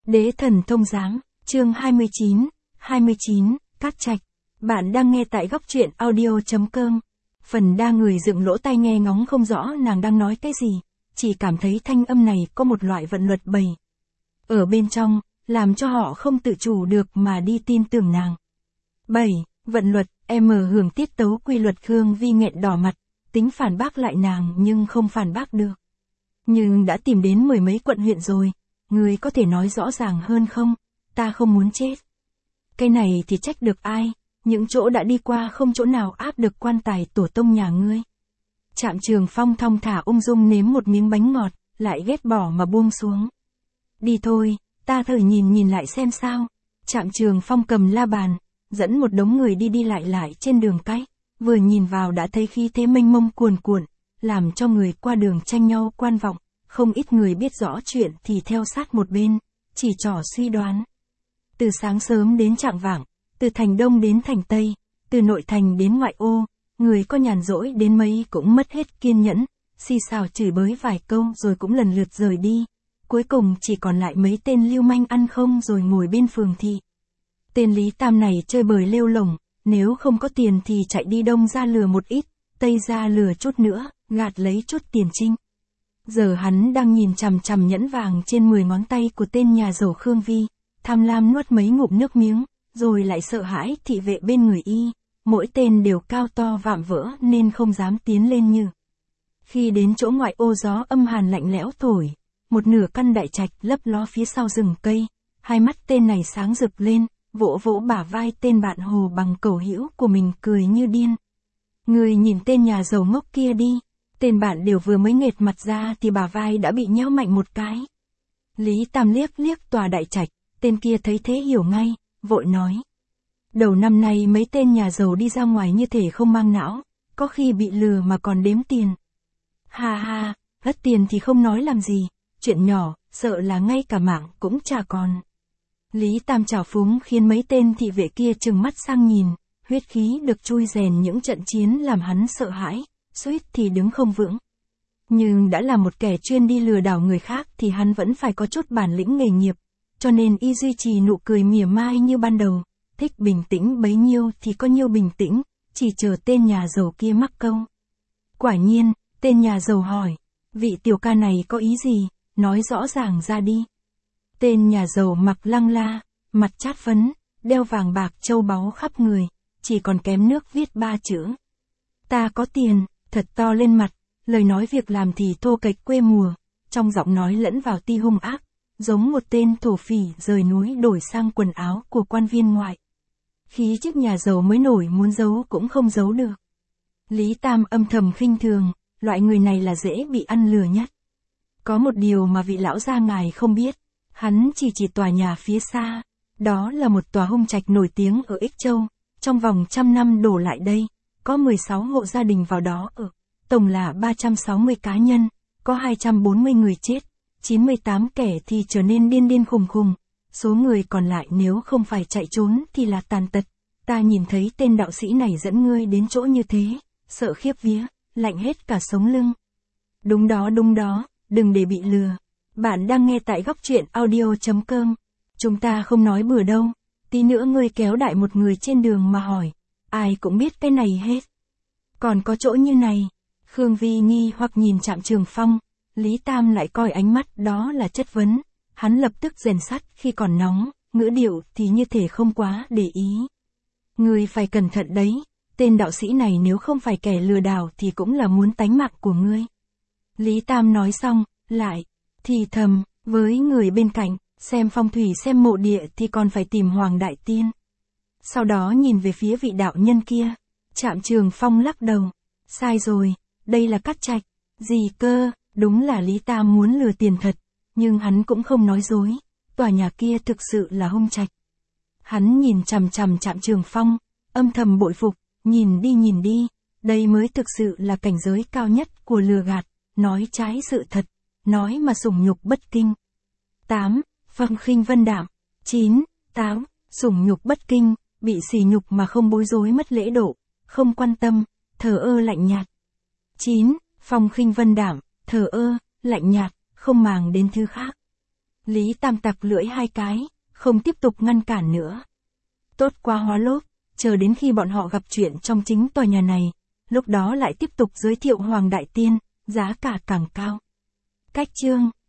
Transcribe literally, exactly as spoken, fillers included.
Đế thần thông giám, chương hai mươi chín, hai mươi chín, Cát Trạch. Bạn đang nghe tại góc truyện audio.com. Phần đa người dựng lỗ tai nghe ngóng không rõ nàng đang nói cái gì, chỉ cảm thấy thanh âm này có một loại vận luật bầy ở bên trong, làm cho họ không tự chủ được mà đi tin tưởng nàng. bảy. Vận luật, em hưởng tiết tấu quy luật. Khương Vi nghẹn đỏ mặt, tính phản bác lại nàng nhưng không phản bác được. Nhưng đã tìm đến mười mấy quận huyện rồi, người có thể nói rõ ràng hơn không? Ta không muốn chết. Cái này thì trách được ai? Những chỗ đã đi qua không chỗ nào áp được quan tài tổ tông nhà ngươi. Trạm Trường Phong thong thả ung dung nếm một miếng bánh ngọt, lại ghét bỏ mà buông xuống. Đi thôi, ta thử nhìn nhìn lại xem sao. Trạm Trường Phong cầm la bàn, dẫn một đống người đi đi lại lại trên đường cái, vừa nhìn vào đã thấy khí thế mênh mông cuồn cuộn, làm cho người qua đường tranh nhau quan vọng, không ít người biết rõ chuyện thì theo sát một bên, chỉ trỏ suy đoán. Từ sáng sớm đến chạng vạng, từ thành Đông đến thành Tây, từ nội thành đến ngoại ô, người có nhàn rỗi đến mấy cũng mất hết kiên nhẫn, xì xào chửi bới vài câu rồi cũng lần lượt rời đi. Cuối cùng chỉ còn lại mấy tên lưu manh ăn không rồi ngồi bên phường thị. Tên Lý Tam này chơi bời lêu lổng, nếu không có tiền thì chạy đi Đông ra lừa một ít, Tây ra lừa chút nữa, gạt lấy chút tiền trinh. Giờ hắn đang nhìn chằm chằm nhẫn vàng trên mười ngón tay của tên nhà giàu Khương Vi, tham lam nuốt mấy ngụm nước miếng, rồi lại sợ hãi thị vệ bên người y, mỗi tên đều cao to vạm vỡ nên không dám tiến lên như. Khi đến chỗ ngoại ô gió âm hàn lạnh lẽo thổi, một nửa căn đại trạch lấp ló phía sau rừng cây, hai mắt tên này sáng rực lên, vỗ vỗ bả vai tên bạn Hồ bằng cầu hữu của mình cười như điên. Người nhìn tên nhà giàu ngốc kia đi, tên bạn đều vừa mới nghệt mặt ra thì bả vai đã bị nhéo mạnh một cái. Lý Tam liếc liếc tòa đại trạch, tên kia thấy thế hiểu ngay, vội nói. Đầu năm nay mấy tên nhà giàu đi ra ngoài như thể không mang não, có khi bị lừa mà còn đếm tiền. Ha ha, hất tiền thì không nói làm gì, chuyện nhỏ, sợ là ngay cả mạng cũng chả còn. Lý Tam trào phúng khiến mấy tên thị vệ kia trừng mắt sang nhìn, huyết khí được chui rèn những trận chiến làm hắn sợ hãi, suýt thì đứng không vững. Nhưng đã là một kẻ chuyên đi lừa đảo người khác thì hắn vẫn phải có chút bản lĩnh nghề nghiệp, cho nên y duy trì nụ cười mỉa mai như ban đầu, thích bình tĩnh bấy nhiêu thì có nhiêu bình tĩnh, chỉ chờ tên nhà giàu kia mắc câu. Quả nhiên, tên nhà giàu hỏi, vị tiểu ca này có ý gì, nói rõ ràng ra đi. Tên nhà giàu mặc lăng la, mặt chát phấn, đeo vàng bạc châu báu khắp người, chỉ còn kém nước viết ba chữ. Ta có tiền, thật to lên mặt, lời nói việc làm thì thô kệch quê mùa, trong giọng nói lẫn vào ti hung ác, giống một tên thổ phỉ rời núi đổi sang quần áo của quan viên ngoại. Khí chất nhà giàu mới nổi muốn giấu cũng không giấu được. Lý Tam âm thầm khinh thường, loại người này là dễ bị ăn lừa nhất. Có một điều mà vị lão gia ngài không biết, hắn chỉ chỉ tòa nhà phía xa, đó là một tòa hung trạch nổi tiếng ở Ích Châu, trong vòng trăm năm đổ lại đây, có mười sáu hộ gia đình vào đó ở, tổng là ba trăm sáu mươi cá nhân, có hai trăm bốn mươi người chết, chín mươi tám kẻ thì trở nên điên điên khùng khùng, số người còn lại nếu không phải chạy trốn thì là tàn tật. Ta nhìn thấy tên đạo sĩ này dẫn ngươi đến chỗ như thế, sợ khiếp vía, lạnh hết cả sống lưng. Đúng đó đúng đó, đừng để bị lừa. Bạn đang nghe tại góc truyện audio.com. Chúng ta không nói bừa đâu, tí nữa ngươi kéo đại một người trên đường mà hỏi, ai cũng biết cái này hết. Còn có chỗ như này, Khương Vi nghi hoặc nhìn Trạm Trường Phong, Lý Tam lại coi ánh mắt đó là chất vấn, hắn lập tức rèn sắt khi còn nóng, ngữ điệu thì như thể không quá để ý. Ngươi phải cẩn thận đấy, tên đạo sĩ này nếu không phải kẻ lừa đảo thì cũng là muốn tánh mạng của ngươi. Lý Tam nói xong, lại thì thầm với người bên cạnh, xem phong thủy xem mộ địa thì còn phải tìm Hoàng Đại Tiên. Sau đó nhìn về phía vị đạo nhân kia, Trạm Trường Phong lắc đầu, sai rồi, đây là Cát Trạch. Gì cơ, đúng là Lý Tam muốn lừa tiền thật, nhưng hắn cũng không nói dối, tòa nhà kia thực sự là hung trạch. Hắn nhìn chằm chằm Trạm Trường Phong, âm thầm bội phục, nhìn đi nhìn đi, đây mới thực sự là cảnh giới cao nhất của lừa gạt, nói trái sự thật, nói mà sủng nhục bất kinh. tám. Phong khinh vân đạm. chín. Táo, sủng nhục bất kinh, bị sỉ nhục mà không bối rối mất lễ độ, không quan tâm, thờ ơ lạnh nhạt. chín. Phong khinh vân đạm, thờ ơ, lạnh nhạt, không màng đến thứ khác. Lý Tam tặc lưỡi hai cái, không tiếp tục ngăn cản nữa. Tốt quá Hóa Lốp, chờ đến khi bọn họ gặp chuyện trong chính tòa nhà này, lúc đó lại tiếp tục giới thiệu Hoàng Đại Tiên, giá cả càng cao. Cách chương